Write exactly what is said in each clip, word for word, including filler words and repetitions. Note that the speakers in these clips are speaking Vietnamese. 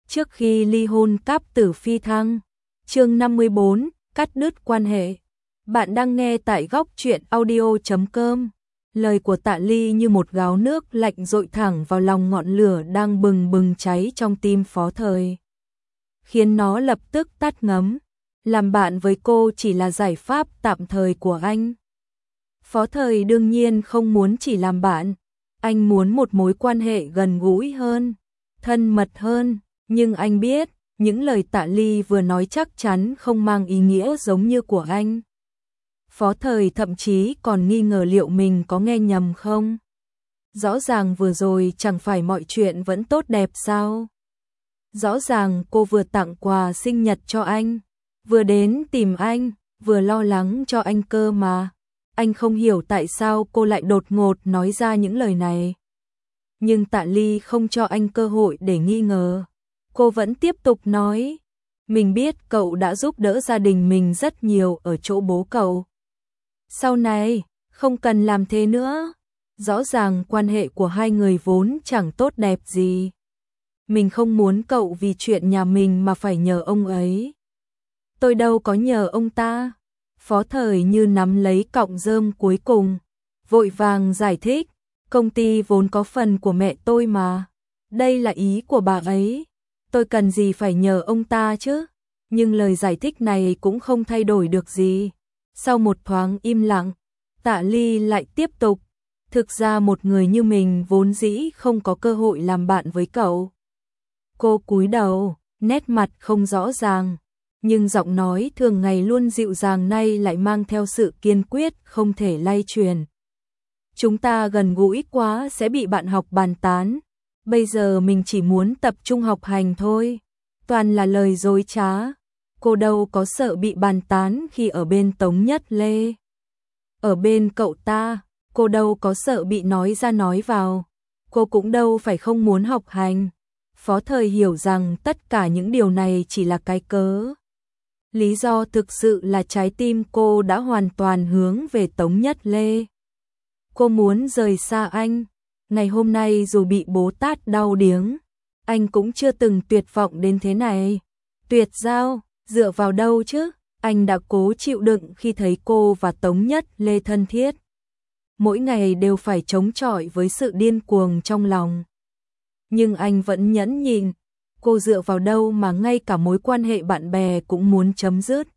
trước khi ly hôn cáp tử phi thăng. Chương năm mươi bốn, cắt đứt quan hệ. Bạn đang nghe tại góc truyện audio chấm com. Lời của Tạ Ly như một gáo nước lạnh dội thẳng vào lòng ngọn lửa đang bừng bừng cháy trong tim Phó Thời, khiến nó lập tức tắt ngấm. Làm bạn với cô chỉ là giải pháp tạm thời của anh. Phó Thời đương nhiên không muốn chỉ làm bạn, anh muốn một mối quan hệ gần gũi hơn, thân mật hơn, nhưng anh biết, những lời Tạ Ly vừa nói chắc chắn không mang ý nghĩa giống như của anh. Phó Thời thậm chí còn nghi ngờ liệu mình có nghe nhầm không. Rõ ràng vừa rồi chẳng phải mọi chuyện vẫn tốt đẹp sao? Rõ ràng cô vừa tặng quà sinh nhật cho anh, vừa đến tìm anh, vừa lo lắng cho anh cơ mà. Anh không hiểu tại sao cô lại đột ngột nói ra những lời này. Nhưng Tạ Ly không cho anh cơ hội để nghi ngờ. Cô vẫn tiếp tục nói, mình biết cậu đã giúp đỡ gia đình mình rất nhiều ở chỗ bố cậu. Sau này, không cần làm thế nữa. Rõ ràng quan hệ của hai người vốn chẳng tốt đẹp gì. Mình không muốn cậu vì chuyện nhà mình mà phải nhờ ông ấy. Tôi đâu có nhờ ông ta. Phó Thời như nắm lấy cọng rơm cuối cùng, vội vàng giải thích, công ty vốn có phần của mẹ tôi mà. Đây là ý của bà ấy. Tôi cần gì phải nhờ ông ta chứ? Nhưng lời giải thích này cũng không thay đổi được gì. Sau một thoáng im lặng, Tạ Ly lại tiếp tục. Thực ra một người như mình vốn dĩ không có cơ hội làm bạn với cậu. Cô cúi đầu, nét mặt không rõ ràng, nhưng giọng nói thường ngày luôn dịu dàng nay lại mang theo sự kiên quyết không thể lay truyền. Chúng ta gần gũi quá sẽ bị bạn học bàn tán. Bây giờ mình chỉ muốn tập trung học hành thôi. Toàn là lời dối trá. Cô đâu có sợ bị bàn tán khi ở bên Tống Nhất Lê. Ở bên cậu ta, cô đâu có sợ bị nói ra nói vào. Cô cũng đâu phải không muốn học hành. Phó Thời hiểu rằng tất cả những điều này chỉ là cái cớ. Lý do thực sự là trái tim cô đã hoàn toàn hướng về Tống Nhất Lê. Cô muốn rời xa anh. Ngày hôm nay dù bị bố tát đau điếng, anh cũng chưa từng tuyệt vọng đến thế này. Tuyệt giao, dựa vào đâu chứ? Anh đã cố chịu đựng khi thấy cô và Tống Nhất Lê thân thiết. Mỗi ngày đều phải chống chọi với sự điên cuồng trong lòng. Nhưng anh vẫn nhẫn nhịn. Cô dựa vào đâu mà ngay cả mối quan hệ bạn bè cũng muốn chấm dứt.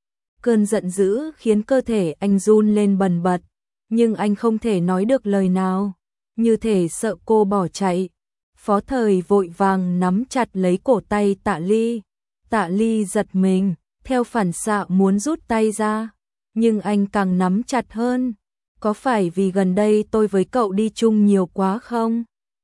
Cơn giận dữ khiến cơ thể anh run lên bần bật, nhưng anh không thể nói được lời nào, như thể sợ cô bỏ chạy. Phó Thời vội vàng nắm chặt lấy cổ tay Tạ Ly. Tạ Ly giật mình, theo phản xạ muốn rút tay ra, nhưng anh càng nắm chặt hơn. Có phải vì gần đây tôi với cậu đi chung nhiều quá không?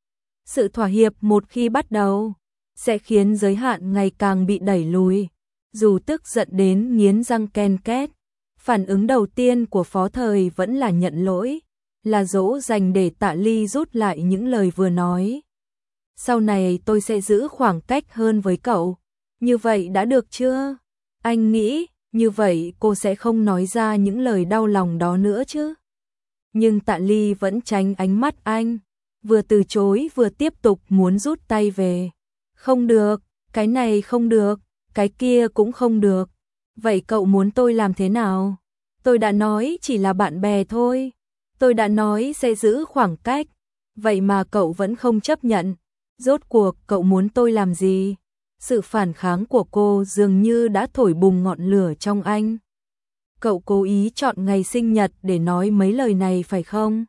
Sự thỏa hiệp một khi bắt đầu sẽ khiến giới hạn ngày càng bị đẩy lùi. Dù tức giận đến nghiến răng ken két, phản ứng đầu tiên của Phó Thời vẫn là nhận lỗi, là dỗ dành để Tạ Ly rút lại những lời vừa nói. Sau này tôi sẽ giữ khoảng cách hơn với cậu. Như vậy đã được chưa? Anh nghĩ, như vậy cô sẽ không nói ra những lời đau lòng đó nữa chứ? Nhưng Tạ Ly vẫn tránh ánh mắt anh, vừa từ chối vừa tiếp tục muốn rút tay về. Không được, cái này không được, cái kia cũng không được. Vậy cậu muốn tôi làm thế nào? Tôi đã nói chỉ là bạn bè thôi. Tôi đã nói sẽ giữ khoảng cách. Vậy mà cậu vẫn không chấp nhận. Rốt cuộc cậu muốn tôi làm gì? Sự phản kháng của cô dường như đã thổi bùng ngọn lửa trong anh. Cậu cố ý chọn ngày sinh nhật để nói mấy lời này phải không?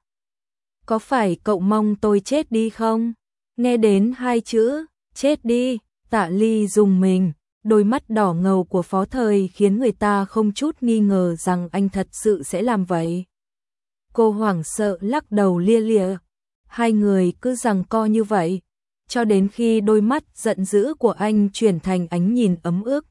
Có phải cậu mong tôi chết đi không? Nghe đến hai chữ chết đi, Tạ Ly rùng mình, đôi mắt đỏ ngầu của Phó Thời khiến người ta không chút nghi ngờ rằng anh thật sự sẽ làm vậy. Cô hoảng sợ lắc đầu lia lịa. Hai người cứ giằng co như vậy, cho đến khi đôi mắt giận dữ của anh chuyển thành ánh nhìn ấm ức.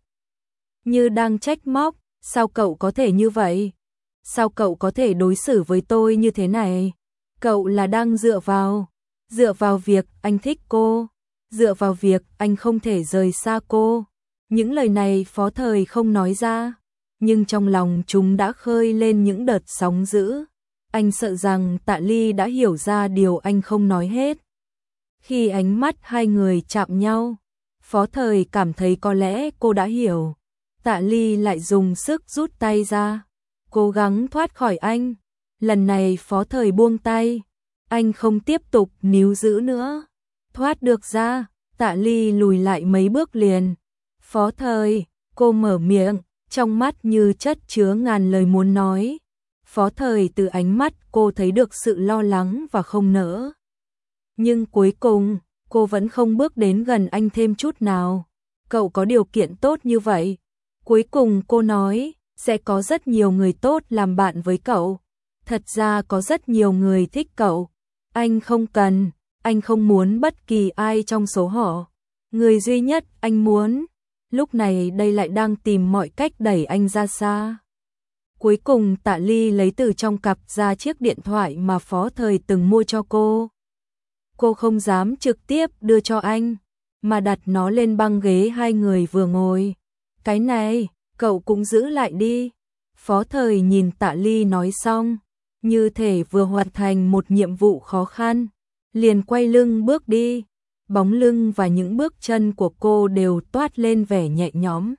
Như đang trách móc, sao cậu có thể như vậy? Sao cậu có thể đối xử với tôi như thế này? Cậu là đang dựa vào, dựa vào việc anh thích cô, dựa vào việc anh không thể rời xa cô. Những lời này Phó Thời không nói ra, nhưng trong lòng chúng đã khơi lên những đợt sóng dữ. Anh sợ rằng Tạ Ly đã hiểu ra điều anh không nói hết. Khi ánh mắt hai người chạm nhau, Phó Thời cảm thấy có lẽ cô đã hiểu. Tạ Ly lại dùng sức rút tay ra, cố gắng thoát khỏi anh. Lần này Phó Thời buông tay, anh không tiếp tục níu giữ nữa. Thoát được ra, Tạ Ly lùi lại mấy bước liền. Phó Thời, cô mở miệng, trong mắt như chất chứa ngàn lời muốn nói. Phó Thời từ ánh mắt cô thấy được sự lo lắng và không nỡ. Nhưng cuối cùng, cô vẫn không bước đến gần anh thêm chút nào. Cậu có điều kiện tốt như vậy. Cuối cùng cô nói, sẽ có rất nhiều người tốt làm bạn với cậu. Thật ra có rất nhiều người thích cậu. Anh không cần, anh không muốn bất kỳ ai trong số họ. Người duy nhất anh muốn, lúc này đây lại đang tìm mọi cách đẩy anh ra xa. Cuối cùng Tạ Ly lấy từ trong cặp ra chiếc điện thoại mà Phó Thời từng mua cho cô. Cô không dám trực tiếp đưa cho anh, mà đặt nó lên băng ghế hai người vừa ngồi. Cái này, cậu cũng giữ lại đi. Phó Thời nhìn Tạ Ly nói xong, như thể vừa hoàn thành một nhiệm vụ khó khăn, liền quay lưng bước đi. Bóng lưng và những bước chân của cô đều toát lên vẻ nhẹ nhõm.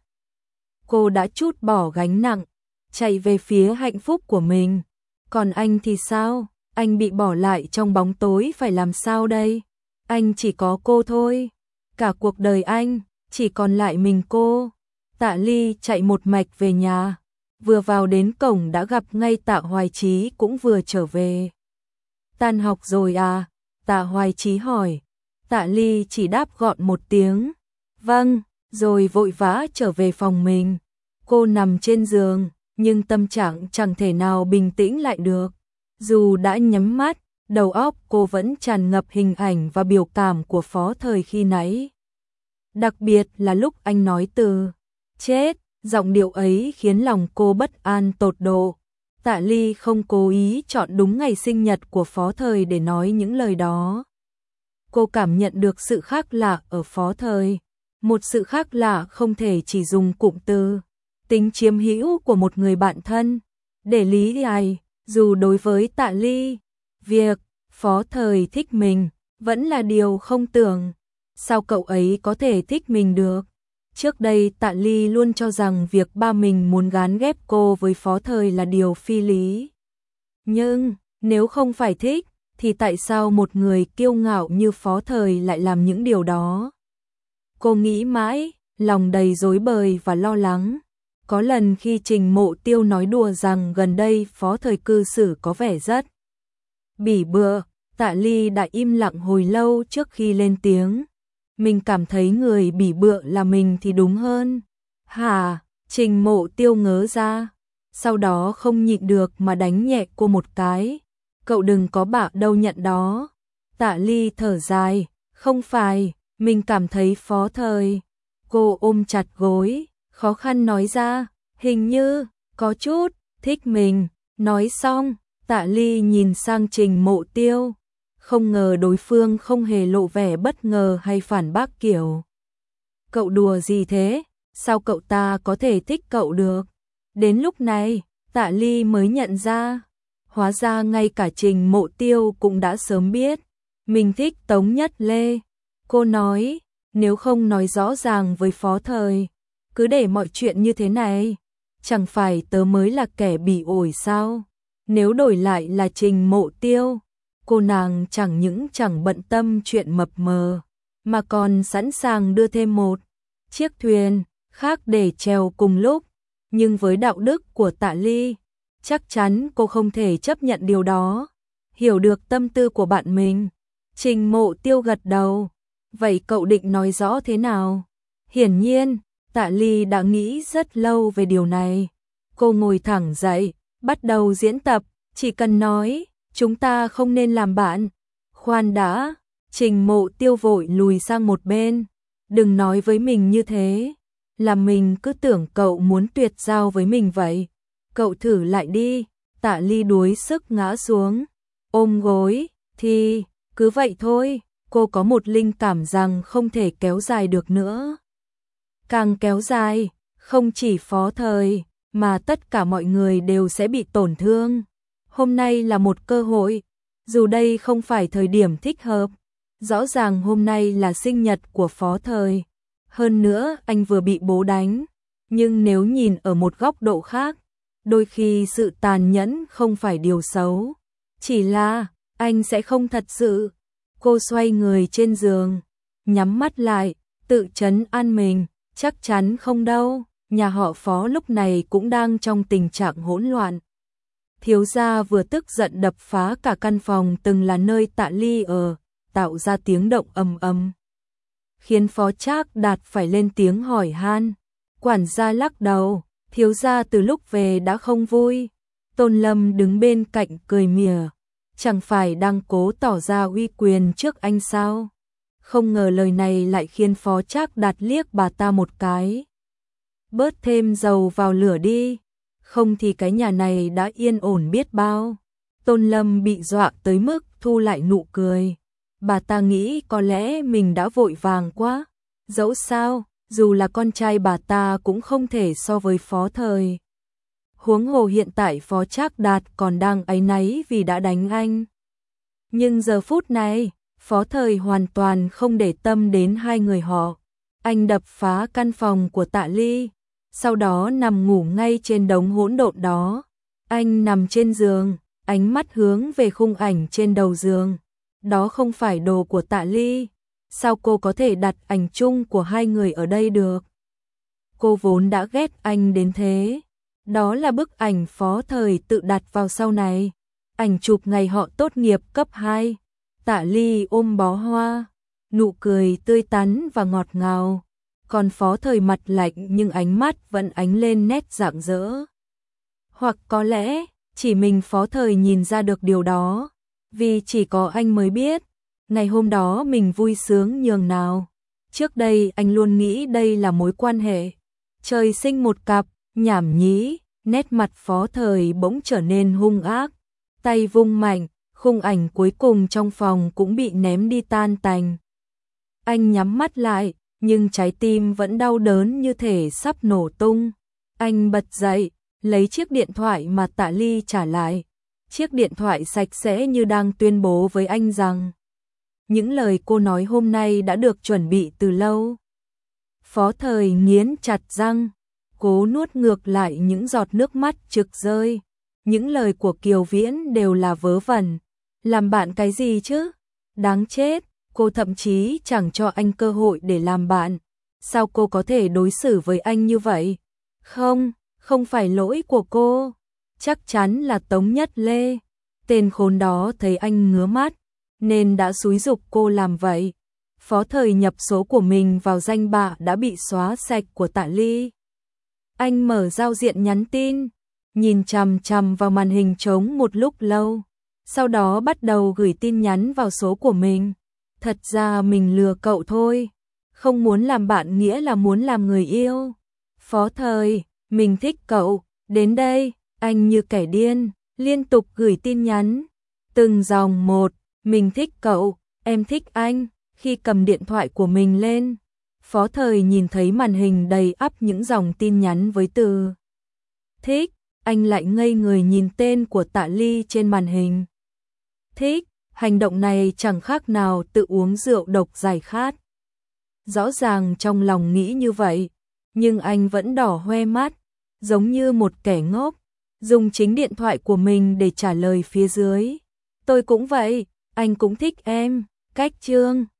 Cô đã trút bỏ gánh nặng, chạy về phía hạnh phúc của mình. Còn anh thì sao? Anh bị bỏ lại trong bóng tối phải làm sao đây? Anh chỉ có cô thôi. Cả cuộc đời anh, chỉ còn lại mình cô. Tạ Ly chạy một mạch về nhà. Vừa vào đến cổng đã gặp ngay Tạ Hoài Chí cũng vừa trở về. Tan học rồi à? Tạ Hoài Chí hỏi. Tạ Ly chỉ đáp gọn một tiếng. Vâng, rồi vội vã trở về phòng mình. Cô nằm trên giường, nhưng tâm trạng chẳng thể nào bình tĩnh lại được. Dù đã nhắm mắt, đầu óc cô vẫn tràn ngập hình ảnh và biểu cảm của Phó Thời khi nãy. Đặc biệt là lúc anh nói từ chết, giọng điệu ấy khiến lòng cô bất an tột độ. Tạ Ly không cố ý chọn đúng ngày sinh nhật của Phó Thời để nói những lời đó. Cô cảm nhận được sự khác lạ ở Phó Thời. Một sự khác lạ không thể chỉ dùng cụm từ. Tính chiếm hữu của một người bạn thân. Để lý giải, dù đối với Tạ Ly, việc Phó Thời thích mình vẫn là điều không tưởng. Sao cậu ấy có thể thích mình được? Trước đây Tạ Ly luôn cho rằng việc ba mình muốn gán ghép cô với Phó Thời là điều phi lý. Nhưng, nếu không phải thích, thì tại sao một người kiêu ngạo như Phó Thời lại làm những điều đó? Cô nghĩ mãi, lòng đầy rối bời và lo lắng. Có lần khi Trình Mộ Tiêu nói đùa rằng gần đây Phó Thời cư xử có vẻ rất bỉ bựa, Tạ Ly đã im lặng hồi lâu trước khi lên tiếng. Mình cảm thấy người bỉ bựa là mình thì đúng hơn. Hả? Trình Mộ Tiêu ngớ ra, sau đó không nhịn được mà đánh nhẹ cô một cái. Cậu đừng có bạ đâu nhận đó. Tạ Ly thở dài, không phải, mình cảm thấy Phó Thời. Cô ôm chặt gối, khó khăn nói ra, hình như, có chút, thích mình. Nói xong, Tạ Ly nhìn sang Trình Mộ Tiêu. Không ngờ đối phương không hề lộ vẻ bất ngờ hay phản bác kiểu. Cậu đùa gì thế? Sao cậu ta có thể thích cậu được? Đến lúc này, Tạ Ly mới nhận ra. Hóa ra ngay cả Trình Mộ Tiêu cũng đã sớm biết. Mình thích Tống Nhất Lê. Cô nói, nếu không nói rõ ràng với Phó Thời, cứ để mọi chuyện như thế này, chẳng phải tớ mới là kẻ bị ổi sao? Nếu đổi lại là Trình Mộ Tiêu, cô nàng chẳng những chẳng bận tâm chuyện mập mờ, mà còn sẵn sàng đưa thêm một chiếc thuyền khác để chèo cùng lúc. Nhưng với đạo đức của Tạ Ly, chắc chắn cô không thể chấp nhận điều đó. Hiểu được tâm tư của bạn mình, Trình Mộ Tiêu gật đầu. Vậy cậu định nói rõ thế nào? Hiển nhiên, Tạ Ly đã nghĩ rất lâu về điều này. Cô ngồi thẳng dậy, bắt đầu diễn tập. Chỉ cần nói, chúng ta không nên làm bạn. Khoan đã, Trình Mộ Tiêu vội lùi sang một bên. Đừng nói với mình như thế, là mình cứ tưởng cậu muốn tuyệt giao với mình vậy. Cậu thử lại đi. Tạ Ly đuối sức ngã xuống, ôm gối. Thì, cứ vậy thôi. Cô có một linh cảm rằng không thể kéo dài được nữa. Càng kéo dài, không chỉ Phó Thời, mà tất cả mọi người đều sẽ bị tổn thương. Hôm nay là một cơ hội, dù đây không phải thời điểm thích hợp. Rõ ràng hôm nay là sinh nhật của Phó Thời, Hơn nữa anh vừa bị bố đánh, nhưng nếu nhìn ở một góc độ khác, đôi khi sự tàn nhẫn không phải điều xấu, chỉ là anh sẽ không thật sự. Cô xoay người trên giường, nhắm mắt lại, tự trấn an mình, chắc chắn không đâu, nhà họ Phó lúc này cũng đang trong tình trạng hỗn loạn. Thiếu gia vừa tức giận đập phá cả căn phòng từng là nơi Tạ Ly ở, tạo ra tiếng động ầm ầm, khiến Phó Trác Đạt phải lên tiếng hỏi han. Quản gia lắc đầu, thiếu gia từ lúc về đã không vui. Tôn Lâm đứng bên cạnh cười mỉa, chẳng phải đang cố tỏ ra uy quyền trước anh sao? Không ngờ lời này lại khiến Phó Trác Đạt liếc bà ta một cái. Bớt thêm dầu vào lửa đi, không thì cái nhà này đã yên ổn biết bao. Tôn Lâm bị dọa tới mức thu lại nụ cười. Bà ta nghĩ có lẽ mình đã vội vàng quá. Dẫu sao, dù là con trai bà ta cũng không thể so với Phó Thời. Huống hồ hiện tại Phó Trác Đạt còn đang áy náy vì đã đánh anh. Nhưng giờ phút này, Phó Thời hoàn toàn không để tâm đến hai người họ. Anh đập phá căn phòng của Tạ Ly, sau đó nằm ngủ ngay trên đống hỗn độn đó. Anh nằm trên giường, ánh mắt hướng về khung ảnh trên đầu giường. Đó không phải đồ của Tạ Ly. Sao cô có thể đặt ảnh chung của hai người ở đây được? Cô vốn đã ghét anh đến thế. Đó là bức ảnh Phó Thời tự đặt vào sau này. Ảnh chụp ngày họ tốt nghiệp cấp hai. Tạ Ly ôm bó hoa, nụ cười tươi tắn và ngọt ngào. Còn Phó Thời mặt lạnh nhưng ánh mắt vẫn ánh lên nét rạng rỡ. Hoặc có lẽ, chỉ mình Phó Thời nhìn ra được điều đó. Vì chỉ có anh mới biết, ngày hôm đó mình vui sướng nhường nào. Trước đây anh luôn nghĩ đây là mối quan hệ trời sinh một cặp, nhảm nhí. Nét mặt Phó Thời bỗng trở nên hung ác. Tay vung mạnh, khung ảnh cuối cùng trong phòng cũng bị ném đi tan tành. Anh nhắm mắt lại, nhưng trái tim vẫn đau đớn như thể sắp nổ tung. Anh bật dậy, lấy chiếc điện thoại mà Tạ Ly trả lại. Chiếc điện thoại sạch sẽ như đang tuyên bố với anh rằng những lời cô nói hôm nay đã được chuẩn bị từ lâu. Phó Thời nghiến chặt răng, cố nuốt ngược lại những giọt nước mắt trực rơi. Những lời của Kiều Viễn đều là vớ vẩn. Làm bạn cái gì chứ? Đáng chết, cô thậm chí chẳng cho anh cơ hội để làm bạn. Sao cô có thể đối xử với anh như vậy? Không, không phải lỗi của cô. Chắc chắn là Tống Nhất Lê. Tên khốn đó thấy anh ngứa mắt, nên đã xúi giục cô làm vậy. Phó Thời nhập số của mình vào danh bạ đã bị xóa sạch của Tạ Ly. Anh mở giao diện nhắn tin, nhìn chằm chằm vào màn hình trống một lúc lâu, sau đó bắt đầu gửi tin nhắn vào số của mình. Thật ra mình lừa cậu thôi, không muốn làm bạn nghĩa là muốn làm người yêu. Phó Thời, mình thích cậu, đến đây, anh như kẻ điên, liên tục gửi tin nhắn. Từng dòng một, mình thích cậu, em thích anh. Khi cầm điện thoại của mình lên, Phó Thời nhìn thấy màn hình đầy ắp những dòng tin nhắn với từ thích, anh lại ngây người nhìn tên của Tạ Ly trên màn hình. Thích, hành động này chẳng khác nào tự uống rượu độc giải khát. Rõ ràng trong lòng nghĩ như vậy, nhưng anh vẫn đỏ hoe mắt, giống như một kẻ ngốc, dùng chính điện thoại của mình để trả lời phía dưới. Tôi cũng vậy, anh cũng thích em, cách chương.